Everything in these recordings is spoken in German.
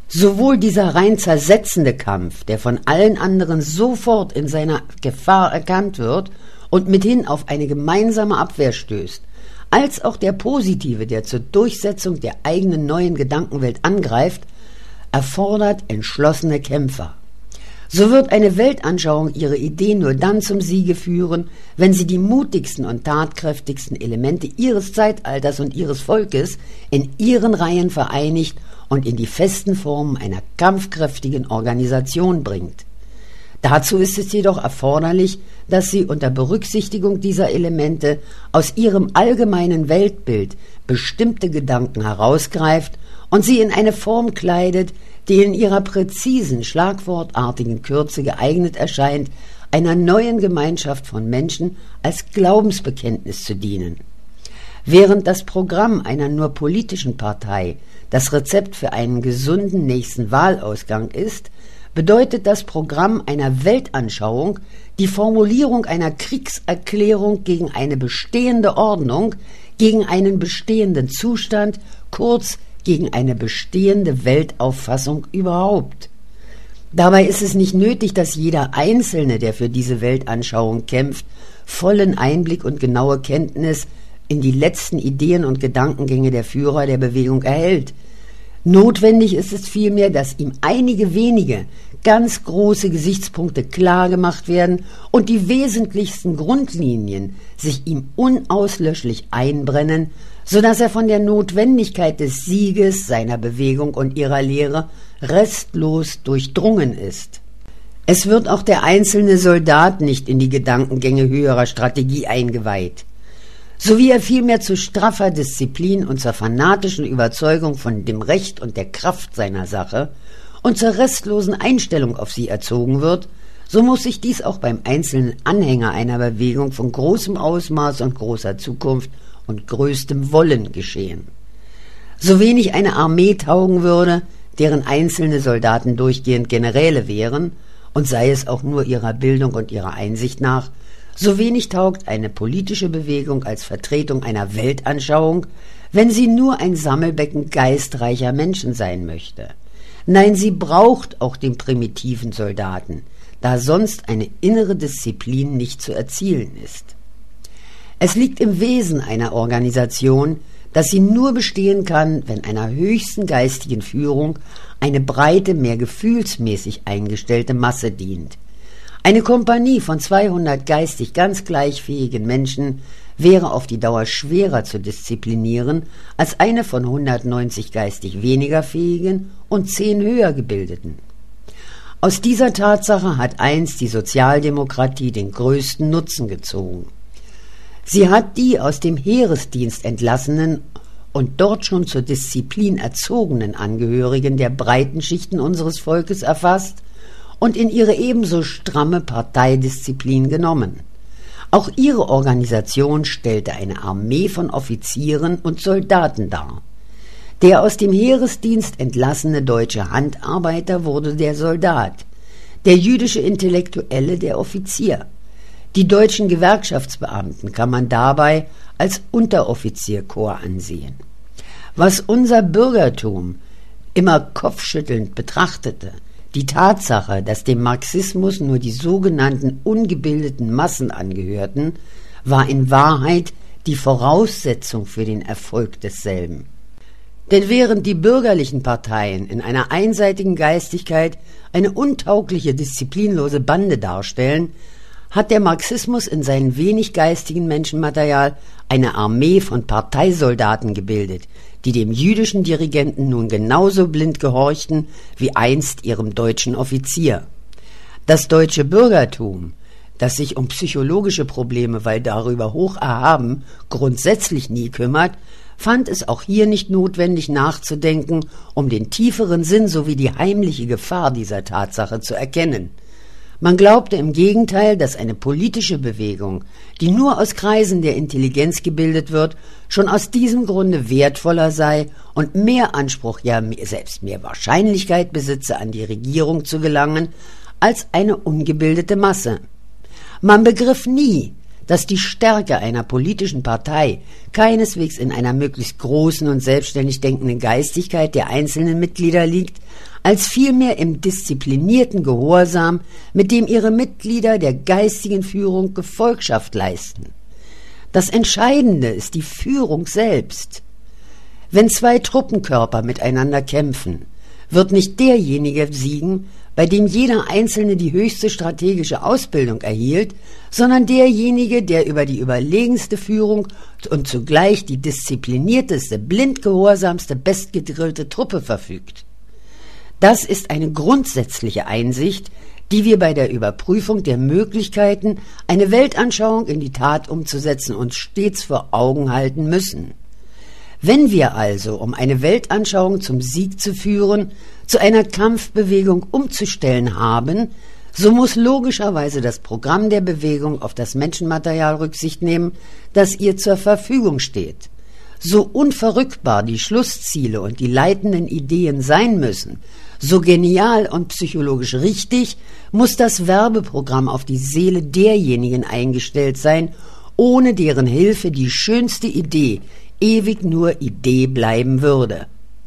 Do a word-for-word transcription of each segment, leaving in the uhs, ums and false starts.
Sowohl dieser rein zersetzende Kampf, der von allen anderen sofort in seiner Gefahr erkannt wird und mithin auf eine gemeinsame Abwehr stößt, als auch der positive, der zur Durchsetzung der eigenen neuen Gedankenwelt angreift, erfordert entschlossene Kämpfer. So wird eine Weltanschauung ihre Ideen nur dann zum Siege führen, wenn sie die mutigsten und tatkräftigsten Elemente ihres Zeitalters und ihres Volkes in ihren Reihen vereinigt und in die festen Formen einer kampfkräftigen Organisation bringt. Dazu ist es jedoch erforderlich, dass sie unter Berücksichtigung dieser Elemente aus ihrem allgemeinen Weltbild bestimmte Gedanken herausgreift und sie in eine Form kleidet, die in ihrer präzisen, schlagwortartigen Kürze geeignet erscheint, einer neuen Gemeinschaft von Menschen als Glaubensbekenntnis zu dienen. Während das Programm einer nur politischen Partei das Rezept für einen gesunden nächsten Wahlausgang ist, bedeutet das Programm einer Weltanschauung die Formulierung einer Kriegserklärung gegen eine bestehende Ordnung, gegen einen bestehenden Zustand, kurz gegen eine bestehende Weltauffassung überhaupt. Dabei ist es nicht nötig, dass jeder Einzelne, der für diese Weltanschauung kämpft, vollen Einblick und genaue Kenntnis in die letzten Ideen und Gedankengänge der Führer der Bewegung erhält. Notwendig ist es vielmehr, dass ihm einige wenige ganz große Gesichtspunkte klar gemacht werden und die wesentlichsten Grundlinien sich ihm unauslöschlich einbrennen, so dass er von der Notwendigkeit des Sieges seiner Bewegung und ihrer Lehre restlos durchdrungen ist. Es wird auch der einzelne Soldat nicht in die Gedankengänge höherer Strategie eingeweiht. So wie er vielmehr zu straffer Disziplin und zur fanatischen Überzeugung von dem Recht und der Kraft seiner Sache und zur restlosen Einstellung auf sie erzogen wird, so muss sich dies auch beim einzelnen Anhänger einer Bewegung von großem Ausmaß und großer Zukunft und größtem Wollen geschehen. So wenig eine Armee taugen würde, deren einzelne Soldaten durchgehend Generäle wären, und sei es auch nur ihrer Bildung und ihrer Einsicht nach, so wenig taugt eine politische Bewegung als Vertretung einer Weltanschauung, wenn sie nur ein Sammelbecken geistreicher Menschen sein möchte. Nein, sie braucht auch den primitiven Soldaten, da sonst eine innere Disziplin nicht zu erzielen ist. Es liegt im Wesen einer Organisation, dass sie nur bestehen kann, wenn einer höchsten geistigen Führung eine breite, mehr gefühlsmäßig eingestellte Masse dient. Eine Kompanie von zweihundert geistig ganz gleichfähigen Menschen wäre auf die Dauer schwerer zu disziplinieren als eine von hundertneunzig geistig weniger fähigen und zehn höher gebildeten. Aus dieser Tatsache hat einst die Sozialdemokratie den größten Nutzen gezogen. Sie hat die aus dem Heeresdienst entlassenen und dort schon zur Disziplin erzogenen Angehörigen der breiten Schichten unseres Volkes erfasst und in ihre ebenso stramme Parteidisziplin genommen. Auch ihre Organisation stellte eine Armee von Offizieren und Soldaten dar. Der aus dem Heeresdienst entlassene deutsche Handarbeiter wurde der Soldat, der jüdische Intellektuelle der Offizier. Die deutschen Gewerkschaftsbeamten kann man dabei als Unteroffizierkorps ansehen. Was unser Bürgertum immer kopfschüttelnd betrachtete, die Tatsache, dass dem Marxismus nur die sogenannten ungebildeten Massen angehörten, war in Wahrheit die Voraussetzung für den Erfolg desselben. Denn während die bürgerlichen Parteien in einer einseitigen Geistigkeit eine untaugliche, disziplinlose Bande darstellen, hat der Marxismus in seinem wenig geistigen Menschenmaterial eine Armee von Parteisoldaten gebildet, die dem jüdischen Dirigenten nun genauso blind gehorchten wie einst ihrem deutschen Offizier. Das deutsche Bürgertum, das sich um psychologische Probleme, weil darüber hoch erhaben, grundsätzlich nie kümmert, fand es auch hier nicht notwendig nachzudenken, um den tieferen Sinn sowie die heimliche Gefahr dieser Tatsache zu erkennen. Man glaubte im Gegenteil, dass eine politische Bewegung, die nur aus Kreisen der Intelligenz gebildet wird, schon aus diesem Grunde wertvoller sei und mehr Anspruch, ja mehr, selbst mehr Wahrscheinlichkeit besitze, an die Regierung zu gelangen, als eine ungebildete Masse. Man begriff nie, dass die Stärke einer politischen Partei keineswegs in einer möglichst großen und selbstständig denkenden Geistigkeit der einzelnen Mitglieder liegt, als vielmehr im disziplinierten Gehorsam, mit dem ihre Mitglieder der geistigen Führung Gefolgschaft leisten. Das Entscheidende ist die Führung selbst. Wenn zwei Truppenkörper miteinander kämpfen, wird nicht derjenige siegen, bei dem jeder Einzelne die höchste strategische Ausbildung erhielt, sondern derjenige, der über die überlegenste Führung und zugleich die disziplinierteste, blindgehorsamste, bestgedrillte Truppe verfügt. Das ist eine grundsätzliche Einsicht, die wir bei der Überprüfung der Möglichkeiten, eine Weltanschauung in die Tat umzusetzen, uns stets vor Augen halten müssen. Wenn wir also, um eine Weltanschauung zum Sieg zu führen, zu einer Kampfbewegung umzustellen haben, so muss logischerweise das Programm der Bewegung auf das Menschenmaterial Rücksicht nehmen, das ihr zur Verfügung steht. So unverrückbar die Schlussziele und die leitenden Ideen sein müssen, so genial und psychologisch richtig muss das Werbeprogramm auf die Seele derjenigen eingestellt sein, ohne deren Hilfe die schönste Idee ewig nur Idee bleiben würde.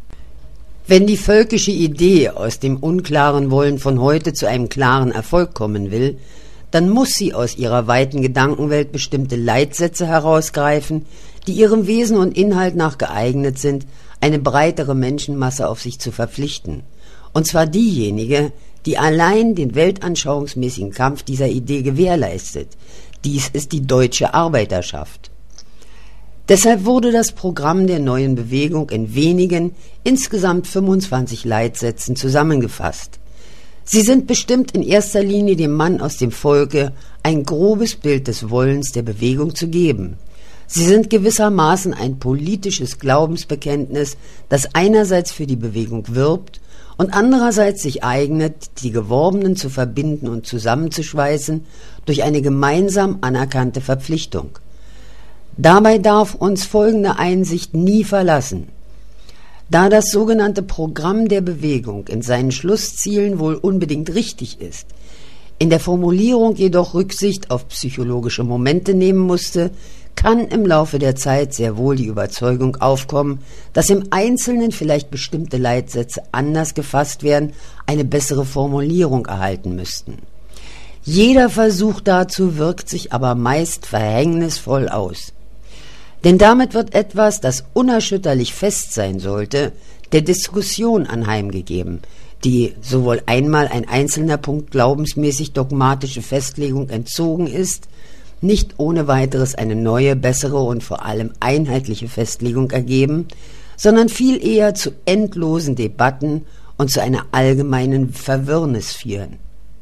Wenn die völkische Idee aus dem unklaren Wollen von heute zu einem klaren Erfolg kommen will, dann muss sie aus ihrer weiten Gedankenwelt bestimmte Leitsätze herausgreifen, die ihrem Wesen und Inhalt nach geeignet sind, eine breitere Menschenmasse auf sich zu verpflichten. Und zwar diejenige, die allein den weltanschauungsmäßigen Kampf dieser Idee gewährleistet. Dies ist die deutsche Arbeiterschaft. Deshalb wurde das Programm der neuen Bewegung in wenigen, insgesamt fünfundzwanzig Leitsätzen zusammengefasst. Sie sind bestimmt in erster Linie dem Mann aus dem Volke ein grobes Bild des Wollens der Bewegung zu geben. Sie sind gewissermaßen ein politisches Glaubensbekenntnis, das einerseits für die Bewegung wirbt und andererseits sich eignet, die Geworbenen zu verbinden und zusammenzuschweißen durch eine gemeinsam anerkannte Verpflichtung. Dabei darf uns folgende Einsicht nie verlassen. Da das sogenannte Programm der Bewegung in seinen Schlusszielen wohl unbedingt richtig ist, in der Formulierung jedoch Rücksicht auf psychologische Momente nehmen musste, kann im Laufe der Zeit sehr wohl die Überzeugung aufkommen, dass im Einzelnen vielleicht bestimmte Leitsätze anders gefasst werden, eine bessere Formulierung erhalten müssten. Jeder Versuch dazu wirkt sich aber meist verhängnisvoll aus. Denn damit wird etwas, das unerschütterlich fest sein sollte, der Diskussion anheimgegeben, die sowohl einmal ein einzelner Punkt glaubensmäßig dogmatische Festlegung entzogen ist, nicht ohne weiteres eine neue, bessere und vor allem einheitliche Festlegung ergeben, sondern viel eher zu endlosen Debatten und zu einer allgemeinen Verwirrnis führen.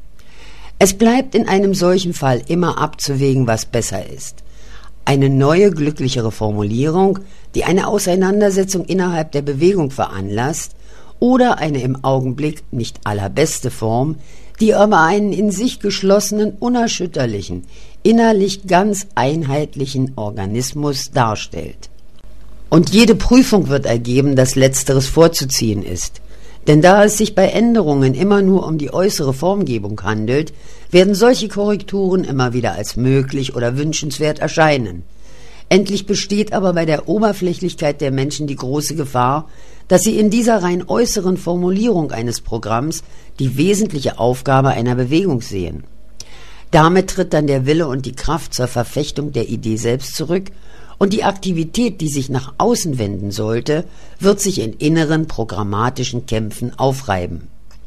Es bleibt in einem solchen Fall immer abzuwägen, was besser ist. Eine neue, glücklichere Formulierung, die eine Auseinandersetzung innerhalb der Bewegung veranlasst, oder eine im Augenblick nicht allerbeste Form, die aber einen in sich geschlossenen, unerschütterlichen, innerlich ganz einheitlichen Organismus darstellt. Und jede Prüfung wird ergeben, dass Letzteres vorzuziehen ist. Denn da es sich bei Änderungen immer nur um die äußere Formgebung handelt, werden solche Korrekturen immer wieder als möglich oder wünschenswert erscheinen. Endlich besteht aber bei der Oberflächlichkeit der Menschen die große Gefahr, dass sie in dieser rein äußeren Formulierung eines Programms die wesentliche Aufgabe einer Bewegung sehen. Damit tritt dann der Wille und die Kraft zur Verfechtung der Idee selbst zurück, und die Aktivität, die sich nach außen wenden sollte, wird sich in inneren programmatischen Kämpfen aufreiben.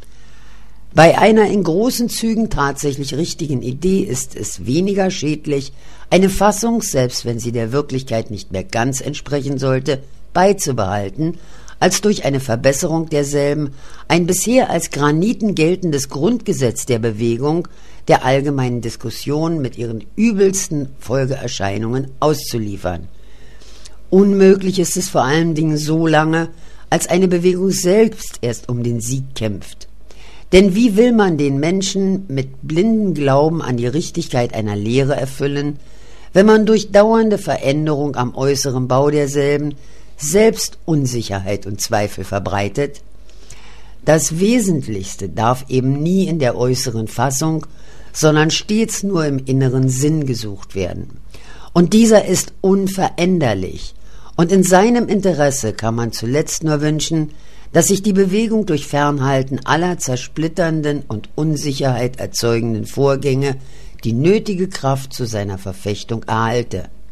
Bei einer in großen Zügen tatsächlich richtigen Idee ist es weniger schädlich, eine Fassung, selbst wenn sie der Wirklichkeit nicht mehr ganz entsprechen sollte, beizubehalten, als durch eine Verbesserung derselben ein bisher als Graniten geltendes Grundgesetz der Bewegung der allgemeinen Diskussion mit ihren übelsten Folgeerscheinungen auszuliefern. Unmöglich ist es vor allen Dingen so lange, als eine Bewegung selbst erst um den Sieg kämpft. Denn wie will man den Menschen mit blindem Glauben an die Richtigkeit einer Lehre erfüllen, wenn man durch dauernde Veränderung am äußeren Bau derselben selbst Unsicherheit und Zweifel verbreitet? Das Wesentlichste darf eben nie in der äußeren Fassung, sondern stets nur im inneren Sinn gesucht werden. Und dieser ist unveränderlich. Und in seinem Interesse kann man zuletzt nur wünschen, dass sich die Bewegung durch Fernhalten aller zersplitternden und Unsicherheit erzeugenden Vorgänge die nötige Kraft zu seiner Verfechtung erhalte.